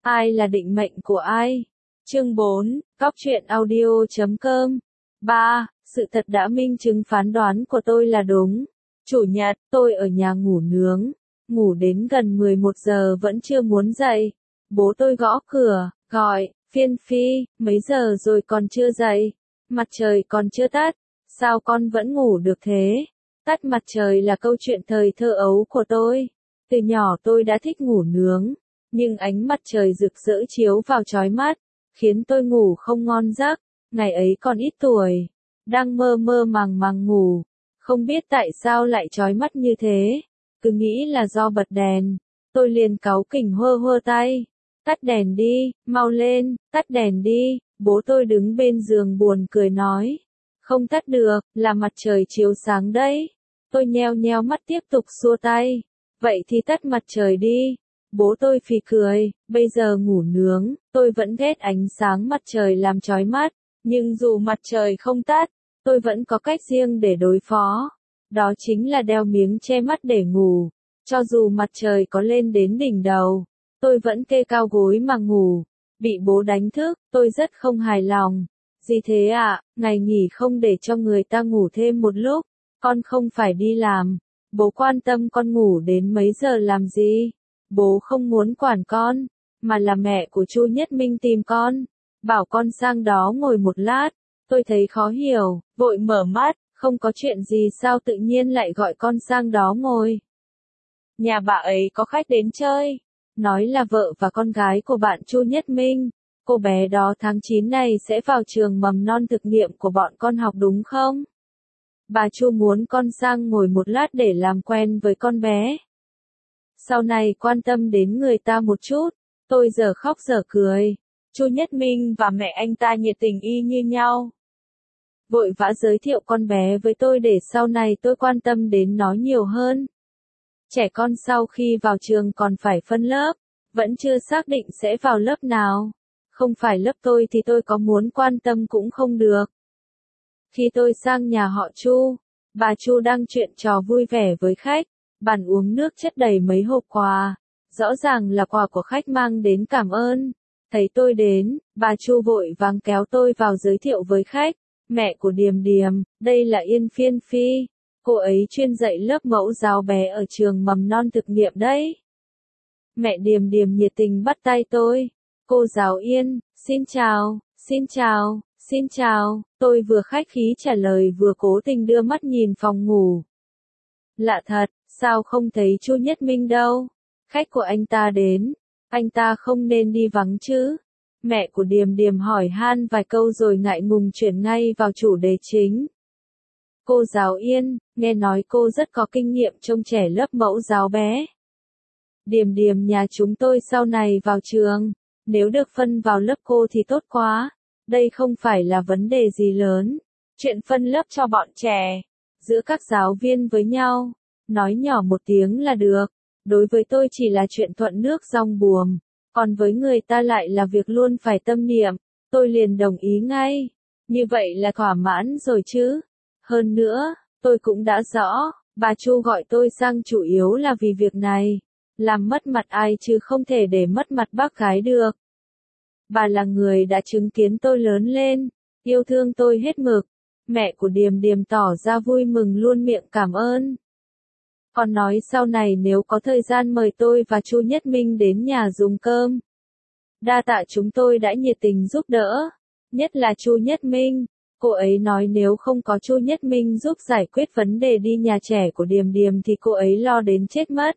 Ai là định mệnh của ai? Chương 4, Cóc truyện audio.com. 3. Sự thật đã minh chứng phán đoán của tôi là đúng. Chủ nhật, tôi ở nhà ngủ nướng. Ngủ đến gần 11 giờ vẫn chưa muốn dậy. Bố tôi gõ cửa, gọi, Phiên Phi, mấy giờ rồi còn chưa dậy? Mặt trời còn chưa tắt. Sao con vẫn ngủ được thế? Tắt mặt trời là câu chuyện thời thơ ấu của tôi. Từ nhỏ tôi đã thích ngủ nướng. Nhưng ánh mặt trời rực rỡ chiếu vào chói mắt, khiến tôi ngủ không ngon giấc. Ngày ấy còn ít tuổi, đang mơ mơ màng màng ngủ, không biết tại sao lại chói mắt như thế, cứ nghĩ là do bật đèn. Tôi liền cáu kỉnh hơ tay, tắt đèn đi, mau lên, tắt đèn đi. Bố tôi đứng bên giường buồn cười nói, không tắt được, là mặt trời chiếu sáng đấy. Tôi nheo nheo mắt tiếp tục xua tay, vậy thì tắt mặt trời đi. Bố tôi phì cười, bây giờ ngủ nướng, tôi vẫn ghét ánh sáng mặt trời làm chói mắt, nhưng dù mặt trời không tắt, tôi vẫn có cách riêng để đối phó. Đó chính là đeo miếng che mắt để ngủ. Cho dù mặt trời có lên đến đỉnh đầu, tôi vẫn kê cao gối mà ngủ. Bị bố đánh thức, tôi rất không hài lòng. Gì thế ạ, ngày nghỉ không để cho người ta ngủ thêm một lúc, con không phải đi làm. Bố quan tâm con ngủ đến mấy giờ làm gì? Bố không muốn quản con, mà là mẹ của Chu Nhất Minh tìm con, bảo con sang đó ngồi một lát. Tôi thấy khó hiểu, vội mở mắt, không có chuyện gì sao tự nhiên lại gọi con sang đó ngồi. Nhà bà ấy có khách đến chơi, nói là vợ và con gái của bạn Chu Nhất Minh. Cô bé đó tháng 9 này sẽ vào trường mầm non thực nghiệm của bọn con học đúng không? Bà Chu muốn con sang ngồi một lát để làm quen với con bé. Sau này quan tâm đến người ta một chút. Tôi giờ khóc giờ cười. Chu Nhất Minh và mẹ anh ta nhiệt tình y như nhau. Vội vã giới thiệu con bé với tôi để sau này tôi quan tâm đến nó nhiều hơn. Trẻ con sau khi vào trường còn phải phân lớp, vẫn chưa xác định sẽ vào lớp nào. Không phải lớp tôi thì tôi có muốn quan tâm cũng không được. Khi tôi sang nhà họ Chu, bà Chu đang chuyện trò vui vẻ với khách. Bàn uống nước chất đầy mấy hộp quà, rõ ràng là quà của khách mang đến cảm ơn. Thấy tôi đến, bà Chu vội vàng kéo tôi vào giới thiệu với khách. Mẹ của Điềm Điềm, đây là Yên Phiên Phi. Cô ấy chuyên dạy lớp mẫu giáo bé ở trường mầm non thực nghiệm đấy. Mẹ Điềm Điềm nhiệt tình bắt tay tôi. Cô giáo Yên, xin chào, xin chào, xin chào. Tôi vừa khách khí trả lời vừa cố tình đưa mắt nhìn phòng ngủ. Lạ thật, sao không thấy Chu Nhất Minh đâu? Khách của anh ta đến, anh ta không nên đi vắng chứ? Mẹ của Điềm Điềm hỏi han vài câu rồi ngại ngùng chuyển ngay vào chủ đề chính. Cô giáo Yên, nghe nói cô rất có kinh nghiệm trông trẻ lớp mẫu giáo bé. Điềm Điềm nhà chúng tôi sau này vào trường, nếu được phân vào lớp cô thì tốt quá. Đây không phải là vấn đề gì lớn. Chuyện phân lớp cho bọn trẻ, giữa các giáo viên với nhau, nói nhỏ một tiếng là được. Đối với tôi chỉ là chuyện thuận nước dòng buồm, còn với người ta lại là việc luôn phải tâm niệm. Tôi liền đồng ý ngay. Như vậy là thỏa mãn rồi chứ. Hơn nữa, tôi cũng đã rõ, bà Chu gọi tôi sang chủ yếu là vì việc này. Làm mất mặt ai chứ không thể để mất mặt bác gái được. Bà là người đã chứng kiến tôi lớn lên, yêu thương tôi hết mực. Mẹ của Điềm Điềm tỏ ra vui mừng luôn miệng cảm ơn. Còn nói sau này nếu có thời gian mời tôi và Chu Nhất Minh đến nhà dùng cơm. Đa tạ chúng tôi đã nhiệt tình giúp đỡ, nhất là Chu Nhất Minh. Cô ấy nói nếu không có Chu Nhất Minh giúp giải quyết vấn đề đi nhà trẻ của Điềm Điềm thì cô ấy lo đến chết mất.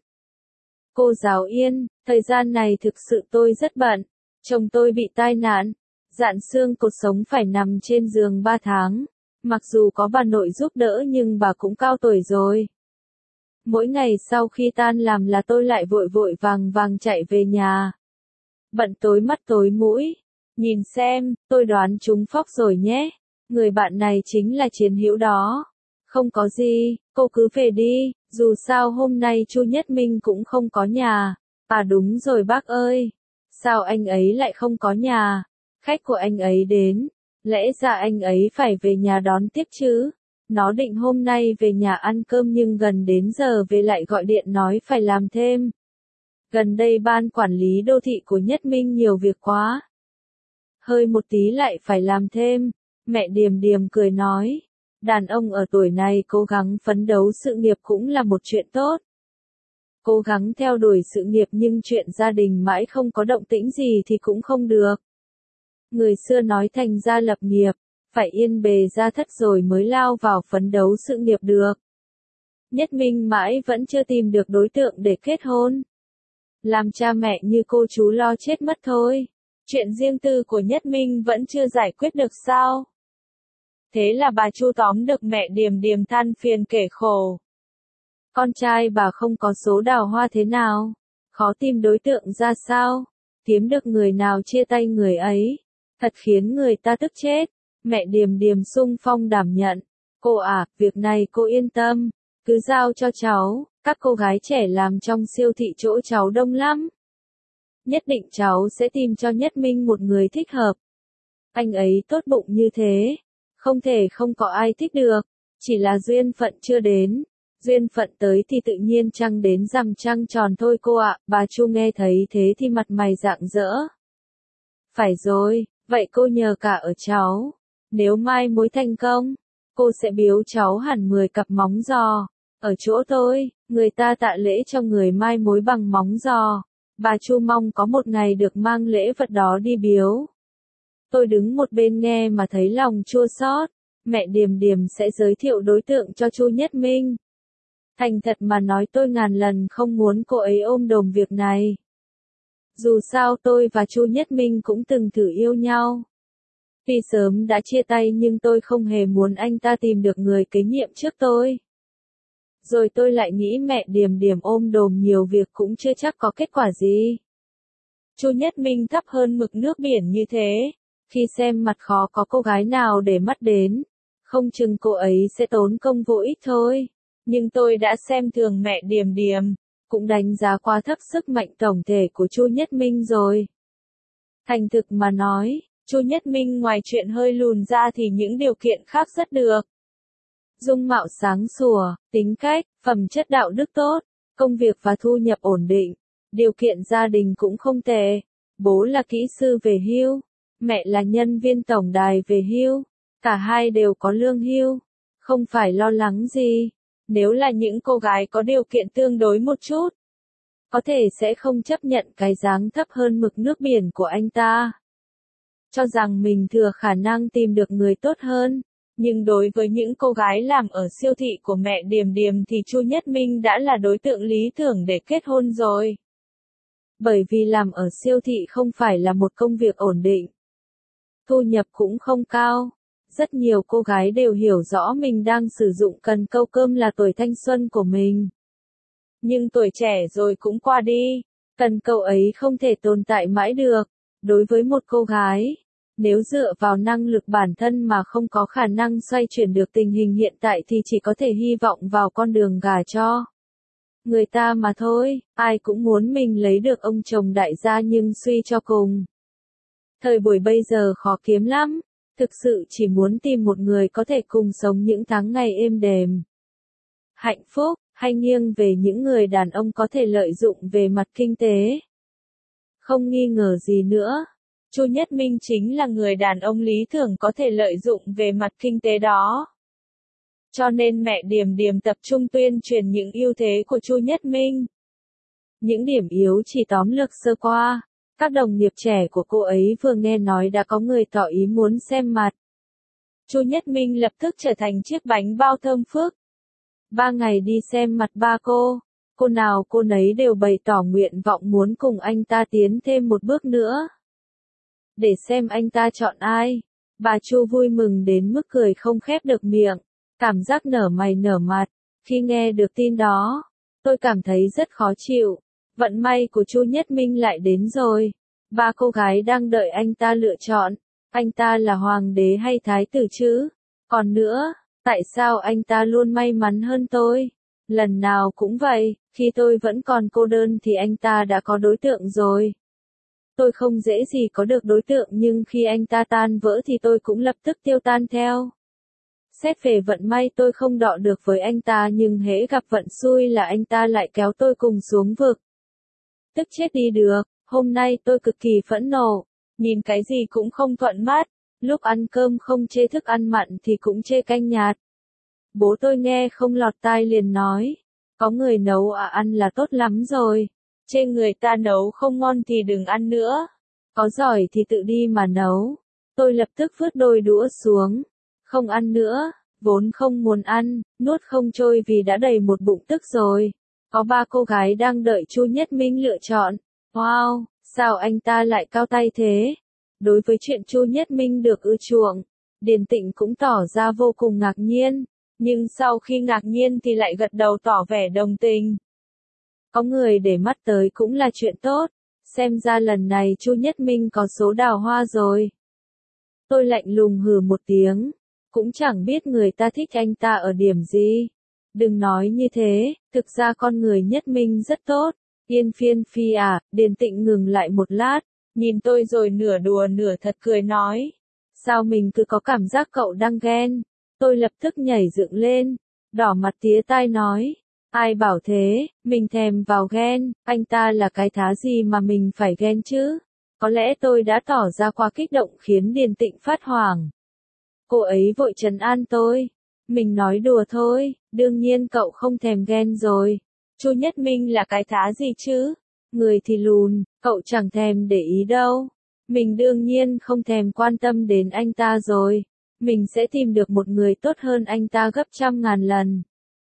Cô giáo Yên, thời gian này thực sự tôi rất bận. Chồng tôi bị tai nạn, dạn xương cột sống phải nằm trên giường 3 tháng. Mặc dù có bà nội giúp đỡ nhưng bà cũng cao tuổi rồi. Mỗi ngày sau khi tan làm là tôi lại vội vội vàng vàng chạy về nhà. Bận tối mắt tối mũi. Nhìn xem, tôi đoán trúng phóc rồi nhé. Người bạn này chính là Chiến Hữu đó. Không có gì, cô cứ về đi, dù sao hôm nay Chu Nhất Minh cũng không có nhà. À đúng rồi bác ơi. Sao anh ấy lại không có nhà? Khách của anh ấy đến. Lẽ ra anh ấy phải về nhà đón tiếp chứ. Nó định hôm nay về nhà ăn cơm nhưng gần đến giờ về lại gọi điện nói phải làm thêm. Gần đây ban quản lý đô thị của Nhất Minh nhiều việc quá. Hơi một tí lại phải làm thêm. Mẹ Điềm Điềm cười nói. Đàn ông ở tuổi này cố gắng phấn đấu sự nghiệp cũng là một chuyện tốt. Cố gắng theo đuổi sự nghiệp nhưng chuyện gia đình mãi không có động tĩnh gì thì cũng không được. Người xưa nói thành gia lập nghiệp, phải yên bề gia thất rồi mới lao vào phấn đấu sự nghiệp được. Nhất Minh mãi vẫn chưa tìm được đối tượng để kết hôn. Làm cha mẹ như cô chú lo chết mất thôi. Chuyện riêng tư của Nhất Minh vẫn chưa giải quyết được sao? Thế là bà Chu tóm được mẹ Điềm Điềm than phiền kể khổ. Con trai bà không có số đào hoa thế nào? Khó tìm đối tượng ra sao? Kiếm được người nào chia tay người ấy? Thật khiến người ta tức chết. Mẹ Điềm Điềm xung phong đảm nhận. Cô à, việc này cô yên tâm. Cứ giao cho cháu, các cô gái trẻ làm trong siêu thị chỗ cháu đông lắm. Nhất định cháu sẽ tìm cho Nhất Minh một người thích hợp. Anh ấy tốt bụng như thế. Không thể không có ai thích được. Chỉ là duyên phận chưa đến. Duyên phận tới thì tự nhiên trăng đến rằm trăng tròn thôi cô ạ. Bà Chu nghe thấy thế thì mặt mày rạng rỡ. Phải rồi, vậy cô nhờ cả ở cháu. Nếu mai mối thành công, cô sẽ biếu cháu hẳn 10 cặp móng giò. Ở chỗ tôi, người ta tạ lễ cho người mai mối bằng móng giò. Bà Chu mong có một ngày được mang lễ vật đó đi biếu. Tôi đứng một bên nghe mà thấy lòng chua xót. Mẹ Điềm Điềm sẽ giới thiệu đối tượng cho Chu Nhất Minh. Thành thật mà nói tôi ngàn lần không muốn cô ấy ôm đồm việc này. Dù sao tôi và Chu Nhất Minh cũng từng thử yêu nhau. Tuy sớm đã chia tay nhưng tôi không hề muốn anh ta tìm được người kế nhiệm trước tôi. Rồi tôi lại nghĩ mẹ Điềm Điềm ôm đồm nhiều việc cũng chưa chắc có kết quả gì. Chu Nhất Minh thấp hơn mực nước biển như thế. Khi xem mặt khó có cô gái nào để mắt đến. Không chừng cô ấy sẽ tốn công vô ích thôi. Nhưng tôi đã xem thường mẹ Điềm Điềm. Cũng đánh giá quá thấp sức mạnh tổng thể của Chu Nhất Minh rồi. Thành thực mà nói, Chu Nhất Minh ngoài chuyện hơi lùn ra thì những điều kiện khác rất được. Dung mạo sáng sủa, tính cách, phẩm chất đạo đức tốt, công việc và thu nhập ổn định, điều kiện gia đình cũng không tệ. Bố là kỹ sư về hưu, mẹ là nhân viên tổng đài về hưu, cả hai đều có lương hưu, không phải lo lắng gì. Nếu là những cô gái có điều kiện tương đối một chút, có thể sẽ không chấp nhận cái dáng thấp hơn mực nước biển của anh ta. Cho rằng mình thừa khả năng tìm được người tốt hơn. Nhưng đối với những cô gái làm ở siêu thị của mẹ Điềm Điềm thì Chu Nhất Minh đã là đối tượng lý tưởng để kết hôn rồi. Bởi vì làm ở siêu thị không phải là một công việc ổn định. Thu nhập cũng không cao. Rất nhiều cô gái đều hiểu rõ mình đang sử dụng cần câu cơm là tuổi thanh xuân của mình. Nhưng tuổi trẻ rồi cũng qua đi. Cần câu ấy không thể tồn tại mãi được. Đối với một cô gái, nếu dựa vào năng lực bản thân mà không có khả năng xoay chuyển được tình hình hiện tại thì chỉ có thể hy vọng vào con đường gả cho người ta mà thôi. Ai cũng muốn mình lấy được ông chồng đại gia nhưng suy cho cùng. Thời buổi bây giờ khó kiếm lắm. Thực sự chỉ muốn tìm một người có thể cùng sống những tháng ngày êm đềm, hạnh phúc, hay nghiêng về những người đàn ông có thể lợi dụng về mặt kinh tế. Không nghi ngờ gì nữa. Chu Nhất Minh chính là người đàn ông lý tưởng có thể lợi dụng về mặt kinh tế đó. Cho nên mẹ Điềm Điềm tập trung tuyên truyền những ưu thế của Chu Nhất Minh. Những điểm yếu chỉ tóm lược sơ qua. Các đồng nghiệp trẻ của cô ấy vừa nghe nói đã có người tỏ ý muốn xem mặt. Chu Nhất Minh lập tức trở thành chiếc bánh bao thơm phức. 3 ngày đi xem mặt ba cô nào cô nấy đều bày tỏ nguyện vọng muốn cùng anh ta tiến thêm một bước nữa. Để xem anh ta chọn ai. Bà Chu vui mừng đến mức cười không khép được miệng. Cảm giác nở mày nở mặt. Khi nghe được tin đó, tôi cảm thấy rất khó chịu. Vận may của Chu Nhất Minh lại đến rồi. 3 cô gái đang đợi anh ta lựa chọn. Anh ta là hoàng đế hay thái tử chứ? Còn nữa, tại sao anh ta luôn may mắn hơn tôi? Lần nào cũng vậy, khi tôi vẫn còn cô đơn thì anh ta đã có đối tượng rồi. Tôi không dễ gì có được đối tượng nhưng khi anh ta tan vỡ thì tôi cũng lập tức tiêu tan theo. Xét về vận may tôi không đọ được với anh ta nhưng hễ gặp vận xui là anh ta lại kéo tôi cùng xuống vực. tức chết đi được, hôm nay tôi cực kỳ phẫn nộ, nhìn cái gì cũng không thuận mắt, lúc ăn cơm không chê thức ăn mặn thì cũng chê canh nhạt. Bố tôi nghe không lọt tai liền nói, có người nấu ăn là tốt lắm rồi, chê người ta nấu không ngon thì đừng ăn nữa, có giỏi thì tự đi mà nấu. Tôi lập tức vứt đôi đũa xuống, không ăn nữa, vốn không muốn ăn, nuốt không trôi vì đã đầy một bụng tức rồi. Có 3 cô gái đang đợi Chu Nhất Minh lựa chọn. Wow, sao anh ta lại cao tay thế? Đối với chuyện Chu Nhất Minh được ưa chuộng, Điền Tịnh cũng tỏ ra vô cùng ngạc nhiên, nhưng sau khi ngạc nhiên thì lại gật đầu tỏ vẻ đồng tình. Có người để mắt tới cũng là chuyện tốt, xem ra lần này Chu Nhất Minh có số đào hoa rồi. Tôi lạnh lùng hừ một tiếng, cũng chẳng biết người ta thích anh ta ở điểm gì. Đừng nói như thế, thực ra con người Nhất Minh rất tốt. Yên Phiên Phi à, Điền Tịnh ngừng lại một lát, nhìn tôi rồi nửa đùa nửa thật cười nói. Sao mình cứ có cảm giác cậu đang ghen? Tôi lập tức nhảy dựng lên, đỏ mặt tía tai nói. Ai bảo thế, mình thèm vào ghen, anh ta là cái thá gì mà mình phải ghen chứ? Có lẽ tôi đã tỏ ra quá kích động khiến Điền Tịnh phát hoảng. Cô ấy vội trấn an tôi. Mình nói đùa thôi, đương nhiên cậu không thèm ghen rồi. Chu Nhất Minh là cái thá gì chứ? Người thì lùn, cậu chẳng thèm để ý đâu. Mình đương nhiên không thèm quan tâm đến anh ta rồi. Mình sẽ tìm được một người tốt hơn anh ta gấp 100.000 lần.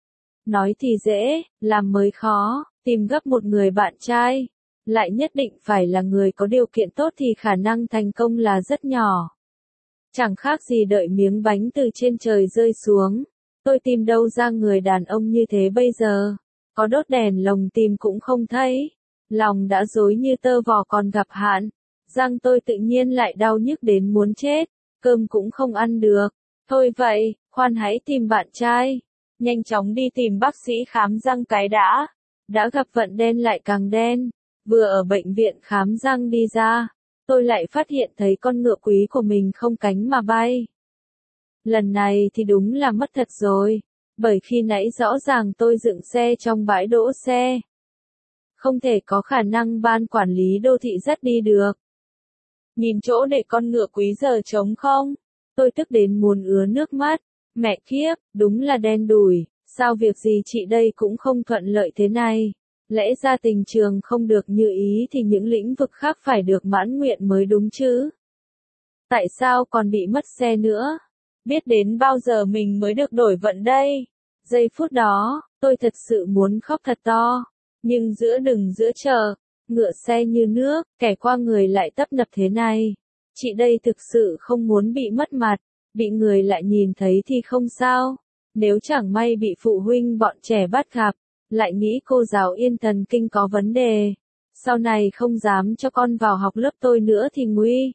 Nói thì dễ, làm mới khó, tìm gấp một người bạn trai. Lại nhất định phải là người có điều kiện tốt thì khả năng thành công là rất nhỏ. Chẳng khác gì đợi miếng bánh từ trên trời rơi xuống. Tôi tìm đâu ra người đàn ông như thế bây giờ. Có đốt đèn lồng tìm cũng không thấy. Lòng đã rối như tơ vò còn gặp hạn. Răng tôi tự nhiên lại đau nhức đến muốn chết. Cơm cũng không ăn được. Thôi vậy, khoan hãy tìm bạn trai. Nhanh chóng đi tìm bác sĩ khám răng cái đã. Đã gặp vận đen lại càng đen. Vừa ở bệnh viện khám răng đi ra, tôi lại phát hiện thấy con ngựa quý của mình không cánh mà bay. Lần này thì đúng là mất thật rồi, bởi khi nãy rõ ràng tôi dựng xe trong bãi đỗ xe. Không thể có khả năng ban quản lý đô thị dắt đi được. Nhìn chỗ để con ngựa quý giờ trống không? Tôi tức đến muốn ứa nước mắt. Mẹ kiếp, đúng là đen đủi, sao việc gì chị đây cũng không thuận lợi thế này. Lẽ ra tình trường không được như ý thì những lĩnh vực khác phải được mãn nguyện mới đúng chứ. Tại sao còn bị mất xe nữa? Biết đến bao giờ mình mới được đổi vận đây? Giây phút đó, tôi thật sự muốn khóc thật to. Nhưng giữa đừng giữa chờ, ngựa xe như nước, kẻ qua người lại tấp nập thế này. Chị đây thực sự không muốn bị mất mặt, bị người lại nhìn thấy thì không sao. Nếu chẳng may bị phụ huynh bọn trẻ bắt gặp, lại nghĩ cô giáo Yên thần kinh có vấn đề. Sau này không dám cho con vào học lớp tôi nữa thì nguy.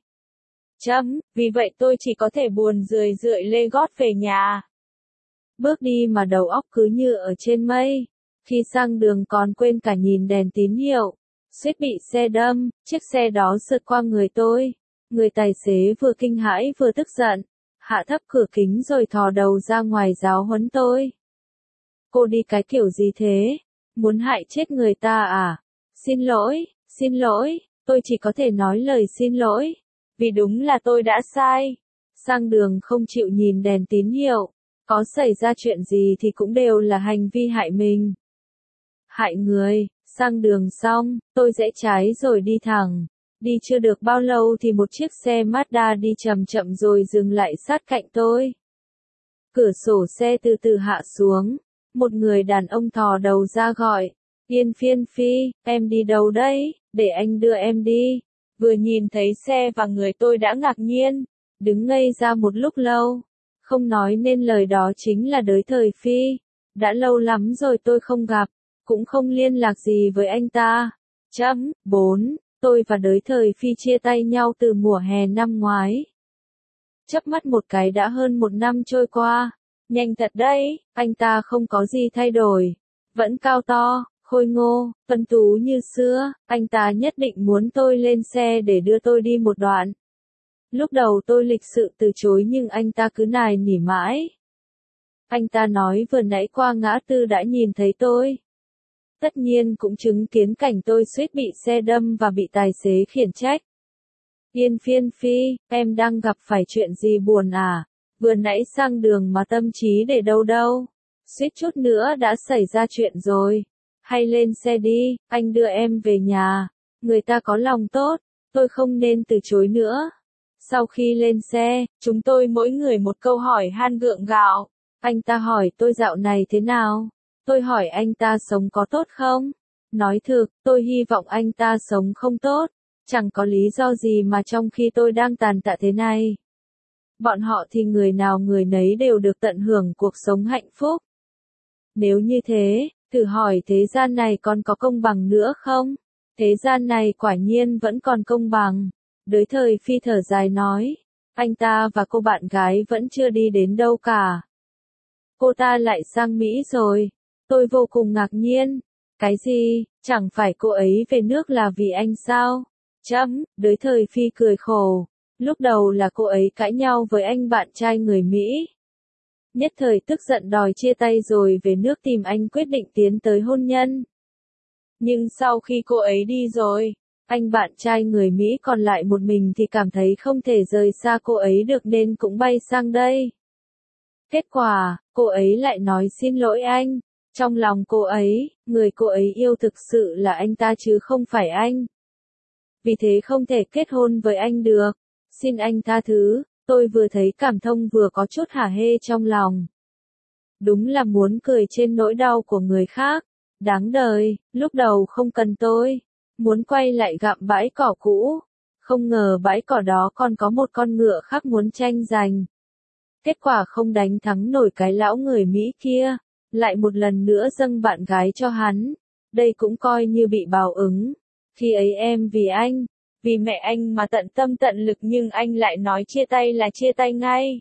Vì vậy tôi chỉ có thể buồn rười rượi lê gót về nhà. Bước đi mà đầu óc cứ như ở trên mây. Khi sang đường còn quên cả nhìn đèn tín hiệu. Suýt bị xe đâm, chiếc xe đó sượt qua người tôi. Người tài xế vừa kinh hãi vừa tức giận. Hạ thấp cửa kính rồi thò đầu ra ngoài giáo huấn tôi. Cô đi cái kiểu gì thế? Muốn hại chết người ta à? Xin lỗi, tôi chỉ có thể nói lời xin lỗi. Vì đúng là tôi đã sai. Sang đường không chịu nhìn đèn tín hiệu. Có xảy ra chuyện gì thì cũng đều là hành vi hại mình. Hại người, sang đường xong, tôi rẽ trái rồi đi thẳng. Đi chưa được bao lâu thì một chiếc xe Mazda đi chậm chậm rồi dừng lại sát cạnh tôi. Cửa sổ xe từ từ hạ xuống. Một người đàn ông thò đầu ra gọi. Yên Phiên Phi, em đi đâu đấy, để anh đưa em đi. Vừa nhìn thấy xe và người tôi đã ngạc nhiên. Đứng ngây ra một lúc lâu. Không nói nên lời đó chính là Đới Thời Phi. Đã lâu lắm rồi tôi không gặp. Cũng không liên lạc gì với anh ta. 4. Tôi và Đới Thời Phi chia tay nhau từ mùa hè năm ngoái. Chớp mắt một cái đã hơn 1 năm trôi qua. Nhanh thật đấy, anh ta không có gì thay đổi. Vẫn cao to, khôi ngô, tuấn tú như xưa, anh ta nhất định muốn tôi lên xe để đưa tôi đi một đoạn. Lúc đầu tôi lịch sự từ chối nhưng anh ta cứ nài nỉ mãi. Anh ta nói vừa nãy qua ngã tư đã nhìn thấy tôi. tất nhiên cũng chứng kiến cảnh tôi suýt bị xe đâm và bị tài xế khiển trách. Yên Phiên Phi, em đang gặp phải chuyện gì buồn à? Vừa nãy sang đường mà tâm trí để đâu đâu? Suýt chút nữa đã xảy ra chuyện rồi. Hay lên xe đi, anh đưa em về nhà. Người ta có lòng tốt, tôi không nên từ chối nữa. Sau khi lên xe, chúng tôi mỗi người một câu hỏi han gượng gạo. Anh ta hỏi tôi dạo này thế nào? Tôi hỏi anh ta sống có tốt không? Nói thực, tôi hy vọng anh ta sống không tốt. Chẳng có lý do gì mà trong khi tôi đang tàn tạ thế này. Bọn họ thì người nào người nấy đều được tận hưởng cuộc sống hạnh phúc. Nếu như thế, thử hỏi thế gian này còn có công bằng nữa không? Thế gian này quả nhiên vẫn còn công bằng. Đới Thời Phi thở dài nói, anh ta và cô bạn gái vẫn chưa đi đến đâu cả. Cô ta lại sang Mỹ rồi. Tôi vô cùng ngạc nhiên. Cái gì, chẳng phải cô ấy về nước là vì anh sao? Đới Thời Phi cười khổ. Lúc đầu là cô ấy cãi nhau với anh bạn trai người Mỹ. Nhất thời tức giận đòi chia tay rồi về nước tìm anh quyết định tiến tới hôn nhân. Nhưng sau khi cô ấy đi rồi, anh bạn trai người Mỹ còn lại một mình thì cảm thấy không thể rời xa cô ấy được nên cũng bay sang đây. Kết quả, cô ấy lại nói xin lỗi anh. Trong lòng cô ấy, người cô ấy yêu thực sự là anh ta chứ không phải anh. Vì thế không thể kết hôn với anh được. Xin anh tha thứ, tôi vừa thấy cảm thông vừa có chút hả hê trong lòng. Đúng là muốn cười trên nỗi đau của người khác. Đáng đời, lúc đầu không cần tôi. Muốn quay lại gặm bãi cỏ cũ. Không ngờ bãi cỏ đó còn có một con ngựa khác muốn tranh giành. Kết quả không đánh thắng nổi cái lão người Mỹ kia. Lại một lần nữa dâng bạn gái cho hắn. Đây cũng coi như bị báo ứng. Khi ấy em vì anh, vì mẹ anh mà tận tâm tận lực nhưng anh lại nói chia tay là chia tay ngay.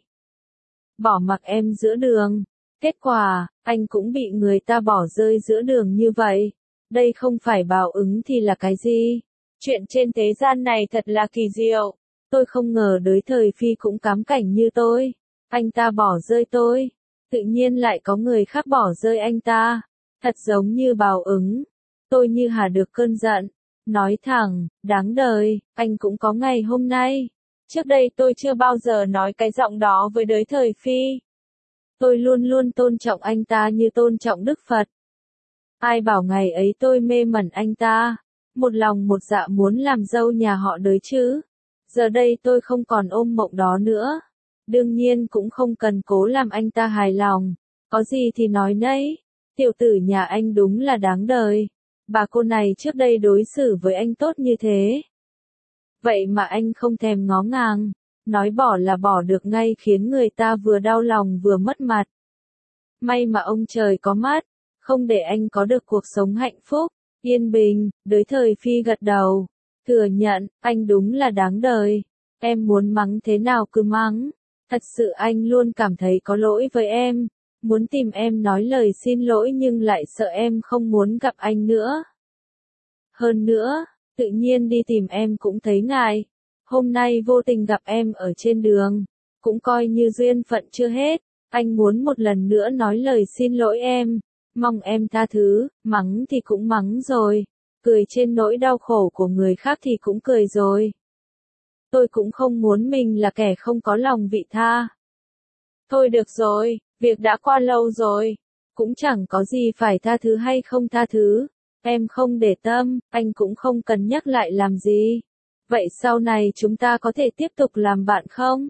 Bỏ mặc em giữa đường. Kết quả, anh cũng bị người ta bỏ rơi giữa đường như vậy. Đây không phải báo ứng thì là cái gì? Chuyện trên thế gian này thật là kỳ diệu. Tôi không ngờ Đới Thời Phi cũng cám cảnh như tôi. Anh ta bỏ rơi tôi. Tự nhiên lại có người khác bỏ rơi anh ta. Thật giống như báo ứng. Tôi như hà được cơn giận. Nói thẳng, đáng đời, anh cũng có ngày hôm nay. Trước đây tôi chưa bao giờ nói cái giọng đó với Đới Thời Phi. Tôi luôn luôn tôn trọng anh ta như tôn trọng Đức Phật. Ai bảo ngày ấy tôi mê mẩn anh ta. Một lòng một dạ muốn làm dâu nhà họ Đới chứ. Giờ đây tôi không còn ôm mộng đó nữa. Đương nhiên cũng không cần cố làm anh ta hài lòng. Có gì thì nói nấy. Tiểu tử nhà anh đúng là đáng đời. Bà cô này trước đây đối xử với anh tốt như thế. Vậy mà anh không thèm ngó ngàng. Nói bỏ là bỏ được ngay khiến người ta vừa đau lòng vừa mất mặt. May mà ông trời có mắt. Không để anh có được cuộc sống hạnh phúc, yên bình. Đới Thời Phi gật đầu. Thừa nhận, anh đúng là đáng đời. Em muốn mắng thế nào cứ mắng. Thật sự anh luôn cảm thấy có lỗi với em. Muốn tìm em nói lời xin lỗi nhưng lại sợ em không muốn gặp anh nữa. Hơn nữa, tự nhiên đi tìm em cũng thấy ngại. Hôm nay vô tình gặp em ở trên đường. Cũng coi như duyên phận chưa hết. Anh muốn một lần nữa nói lời xin lỗi em. Mong em tha thứ, mắng thì cũng mắng rồi. Cười trên nỗi đau khổ của người khác thì cũng cười rồi. Tôi cũng không muốn mình là kẻ không có lòng vị tha. Thôi được rồi, việc đã qua lâu rồi. Cũng chẳng có gì phải tha thứ hay không tha thứ. Em không để tâm, anh cũng không cần nhắc lại làm gì. Vậy sau này chúng ta có thể tiếp tục làm bạn không?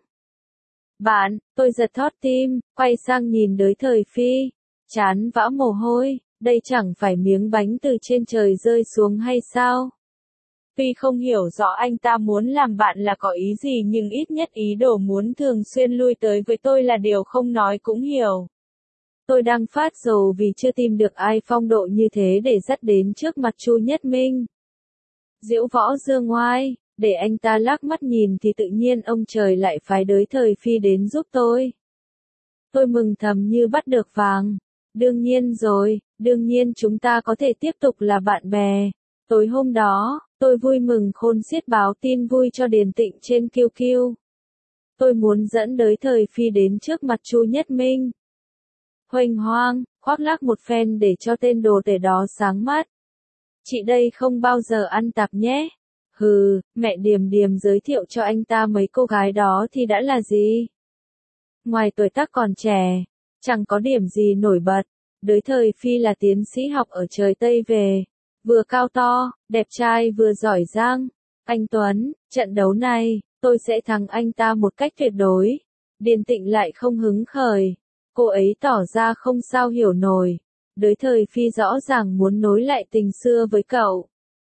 Bạn, tôi giật thót tim, quay sang nhìn Đới Thời Phi. Chán vã mồ hôi, đây chẳng phải miếng bánh từ trên trời rơi xuống hay sao? Tuy không hiểu rõ anh ta muốn làm bạn là có ý gì nhưng ít nhất ý đồ muốn thường xuyên lui tới với tôi là điều không nói cũng hiểu. Tôi đang phát rồ vì chưa tìm được ai phong độ như thế để dắt đến trước mặt Chu Nhất Minh. Diễu Võ Dương Oai, để anh ta lắc mắt nhìn thì tự nhiên ông trời lại phái Đới Thời Phi đến giúp tôi. Tôi mừng thầm như bắt được vàng. Đương nhiên rồi, đương nhiên chúng ta có thể tiếp tục là bạn bè. Tối hôm đó, tôi vui mừng khôn xiết báo tin vui cho Điền Tịnh trên QQ. Tôi muốn dẫn Đới Thời Phi đến trước mặt Chu Nhất Minh. Huênh hoang, khoác lác một phen để cho tên đồ tể đó sáng mắt. Chị đây không bao giờ ăn tạp nhé. Hừ, mẹ Điềm Điềm giới thiệu cho anh ta mấy cô gái đó thì đã là gì? Ngoài tuổi tác còn trẻ, chẳng có điểm gì nổi bật. Đới Thời Phi là tiến sĩ học ở trời Tây về, vừa cao to, đẹp trai vừa giỏi giang. Anh Tuấn, trận đấu này, tôi sẽ thắng anh ta một cách tuyệt đối. Điền Tịnh lại không hứng khởi. Cô ấy tỏ ra không sao hiểu nổi. Đới Thời Phi rõ ràng muốn nối lại tình xưa với cậu.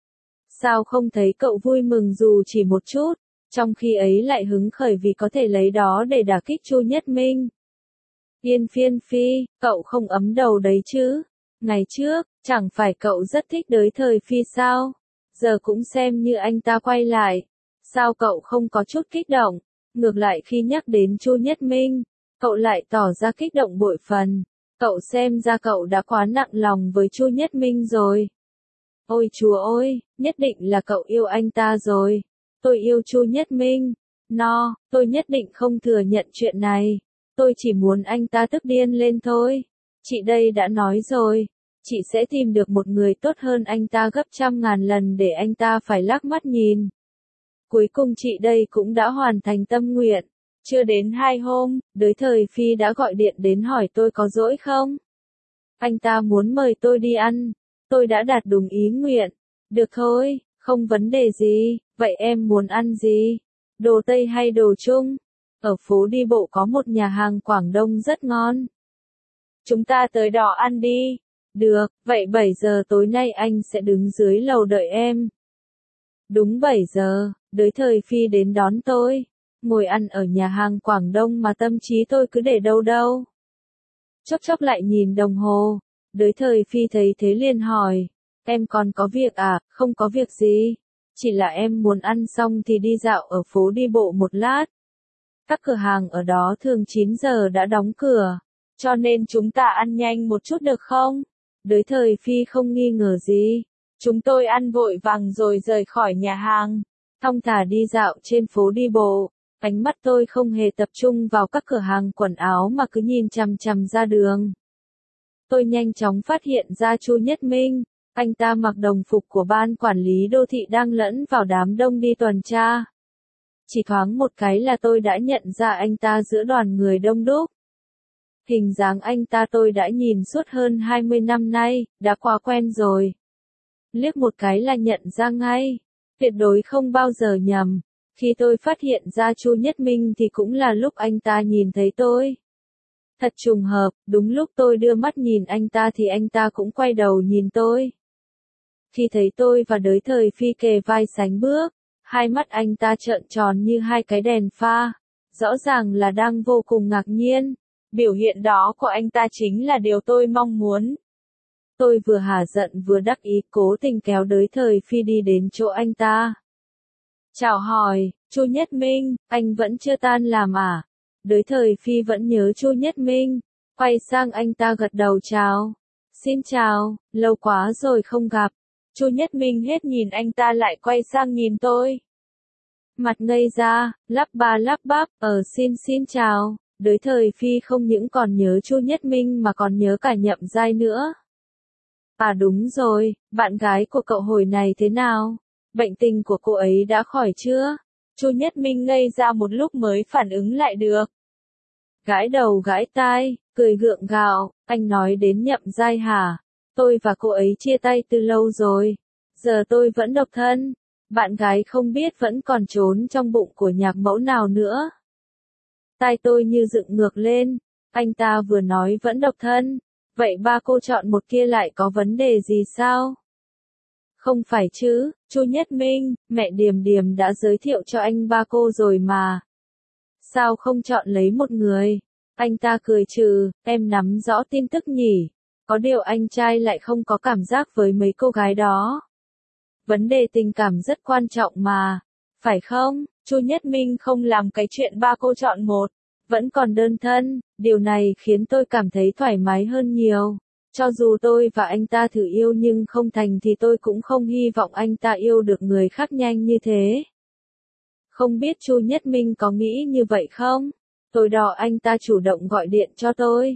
Sao không thấy cậu vui mừng dù chỉ một chút, trong khi ấy lại hứng khởi vì có thể lấy đó để đả kích Chu Nhất Minh. Yên Phiên Phi, cậu không ấm đầu đấy chứ? Ngày trước, chẳng phải cậu rất thích Đới Thời Phi sao? Giờ cũng xem như anh ta quay lại. Sao cậu không có chút kích động? Ngược lại khi nhắc đến Chu Nhất Minh, cậu lại tỏ ra kích động bội phần. Cậu xem ra cậu đã quá nặng lòng với Chu Nhất Minh rồi. Ôi chúa ơi, nhất định là cậu yêu anh ta rồi. Tôi yêu Chu Nhất Minh. No, tôi nhất định không thừa nhận chuyện này. Tôi chỉ muốn anh ta tức điên lên thôi. Chị đây đã nói rồi. Chị sẽ tìm được một người tốt hơn anh ta gấp trăm ngàn lần để anh ta phải lác mắt nhìn. Cuối cùng chị đây cũng đã hoàn thành tâm nguyện. Chưa đến 2 hôm, Đới Thời Phi đã gọi điện đến hỏi tôi có rỗi không? Anh ta muốn mời tôi đi ăn. Tôi đã đạt đúng ý nguyện. Được thôi, không vấn đề gì, vậy em muốn ăn gì? Đồ Tây hay đồ Trung? Ở phố đi bộ có một nhà hàng Quảng Đông rất ngon. Chúng ta tới đó ăn đi. Được, vậy 7 giờ tối nay anh sẽ đứng dưới lầu đợi em. Đúng 7 giờ, Đới Thời Phi đến đón tôi. Ngồi ăn ở nhà hàng Quảng Đông mà tâm trí tôi cứ để đâu đâu. Chốc chốc lại nhìn đồng hồ. Đới Thời Phi thấy thế liền hỏi. Em còn có việc à? Không có việc gì. Chỉ là em muốn ăn xong thì đi dạo ở phố đi bộ một lát. Các cửa hàng ở đó thường 9 giờ đã đóng cửa. Cho nên chúng ta ăn nhanh một chút được không? Đới Thời Phi không nghi ngờ gì. Chúng tôi ăn vội vàng rồi rời khỏi nhà hàng. Thong thả đi dạo trên phố đi bộ. Ánh mắt tôi không hề tập trung vào các cửa hàng quần áo mà cứ nhìn chằm chằm ra đường. Tôi nhanh chóng phát hiện ra Chu Nhất Minh. Anh ta mặc đồng phục của ban quản lý đô thị đang lẫn vào đám đông đi tuần tra. Chỉ thoáng một cái là tôi đã nhận ra anh ta giữa đoàn người đông đúc. Hình dáng anh ta tôi đã nhìn suốt hơn 20 năm nay, đã quá quen rồi. Liếc một cái là nhận ra ngay. Tuyệt đối không bao giờ nhầm. Khi tôi phát hiện ra Chu Nhất Minh thì cũng là lúc anh ta nhìn thấy tôi. Thật trùng hợp, đúng lúc tôi đưa mắt nhìn anh ta thì anh ta cũng quay đầu nhìn tôi. Khi thấy tôi và Đới Thời Phi kề vai sánh bước, hai mắt anh ta trợn tròn như hai cái đèn pha. Rõ ràng là đang vô cùng ngạc nhiên. Biểu hiện đó của anh ta chính là điều tôi mong muốn. Tôi vừa hả giận vừa đắc ý cố tình kéo Đới Thời Phi đi đến chỗ anh ta. Chào hỏi, Chu Nhất Minh, anh vẫn chưa tan làm à? Đới Thời Phi vẫn nhớ Chu Nhất Minh. Quay sang anh ta gật đầu chào. Xin chào, lâu quá rồi không gặp. Chu Nhất Minh hết nhìn anh ta lại quay sang nhìn tôi. Mặt ngây ra, lắp ba lắp bắp, xin chào. Đới Thời Phi không những còn nhớ Chu Nhất Minh mà còn nhớ cả Nhậm Giai nữa. À đúng rồi, bạn gái của cậu hồi này thế nào? Bệnh tình của cô ấy đã khỏi chưa? Chu Nhất Minh ngây ra một lúc mới phản ứng lại được. Gãi đầu gãi tai, cười gượng gạo, anh nói đến Nhậm Giai hả? Tôi và cô ấy chia tay từ lâu rồi. Giờ tôi vẫn độc thân. Bạn gái không biết vẫn còn trốn trong bụng của nhạc mẫu nào nữa. Tai tôi như dựng ngược lên. Anh ta vừa nói vẫn độc thân. Vậy ba cô chọn một kia lại có vấn đề gì sao? Không phải chứ, Chu Nhất Minh, mẹ Điềm Điềm đã giới thiệu cho anh ba cô rồi mà. Sao không chọn lấy một người? Anh ta cười trừ, em nắm rõ tin tức nhỉ. Có điều anh trai lại không có cảm giác với mấy cô gái đó. Vấn đề tình cảm rất quan trọng mà. Phải không? Chu Nhất Minh không làm cái chuyện ba cô chọn một. Vẫn còn đơn thân, điều này khiến tôi cảm thấy thoải mái hơn nhiều. Cho dù tôi và anh ta thử yêu nhưng không thành thì tôi cũng không hy vọng anh ta yêu được người khác nhanh như thế. Không biết Chu Nhất Minh có nghĩ như vậy không? Tối đó anh ta chủ động gọi điện cho tôi.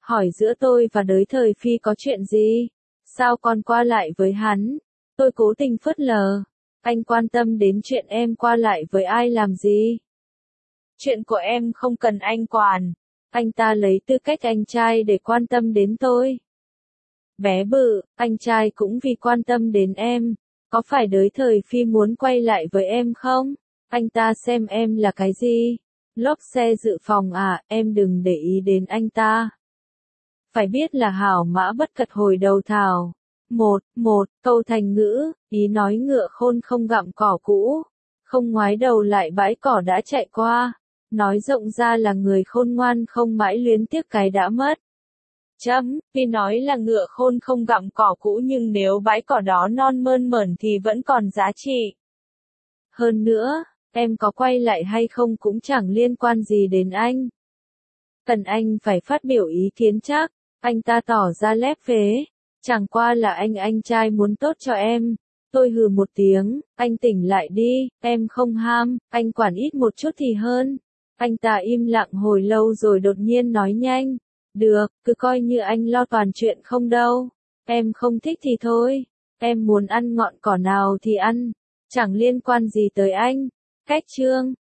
hỏi giữa tôi và đới thời Phi có chuyện gì? Sao con qua lại với hắn? Tôi cố tình phớt lờ. Anh quan tâm đến chuyện em qua lại với ai làm gì? Chuyện của em không cần anh quản. Anh ta lấy tư cách anh trai để quan tâm đến tôi. Bé bự, anh trai cũng vì quan tâm đến em. Có phải đới thời Phi muốn quay lại với em không? Anh ta xem em là cái gì? Lốp xe dự phòng à, em đừng để ý đến anh ta. Phải biết là hảo mã bất cật hồi đầu thảo. Một câu thành ngữ, ý nói ngựa khôn không gặm cỏ cũ. Không ngoái đầu lại bãi cỏ đã chạy qua. Nói rộng ra là người khôn ngoan không mãi luyến tiếc cái đã mất. Tuy nói là ngựa khôn không gặm cỏ cũ nhưng nếu bãi cỏ đó non mơn mởn thì vẫn còn giá trị. Hơn nữa, em có quay lại hay không cũng chẳng liên quan gì đến anh. Cần anh phải phát biểu ý kiến chắc, anh ta tỏ ra lép vế. Chẳng qua là anh trai muốn tốt cho em. Tôi hừ một tiếng, anh tỉnh lại đi, em không ham, anh quản ít một chút thì hơn. Anh ta im lặng hồi lâu rồi đột nhiên nói nhanh. Được, cứ coi như anh lo toàn chuyện không đâu. Em không thích thì thôi. Em muốn ăn ngọn cỏ nào thì ăn. Chẳng liên quan gì tới anh. Cách chương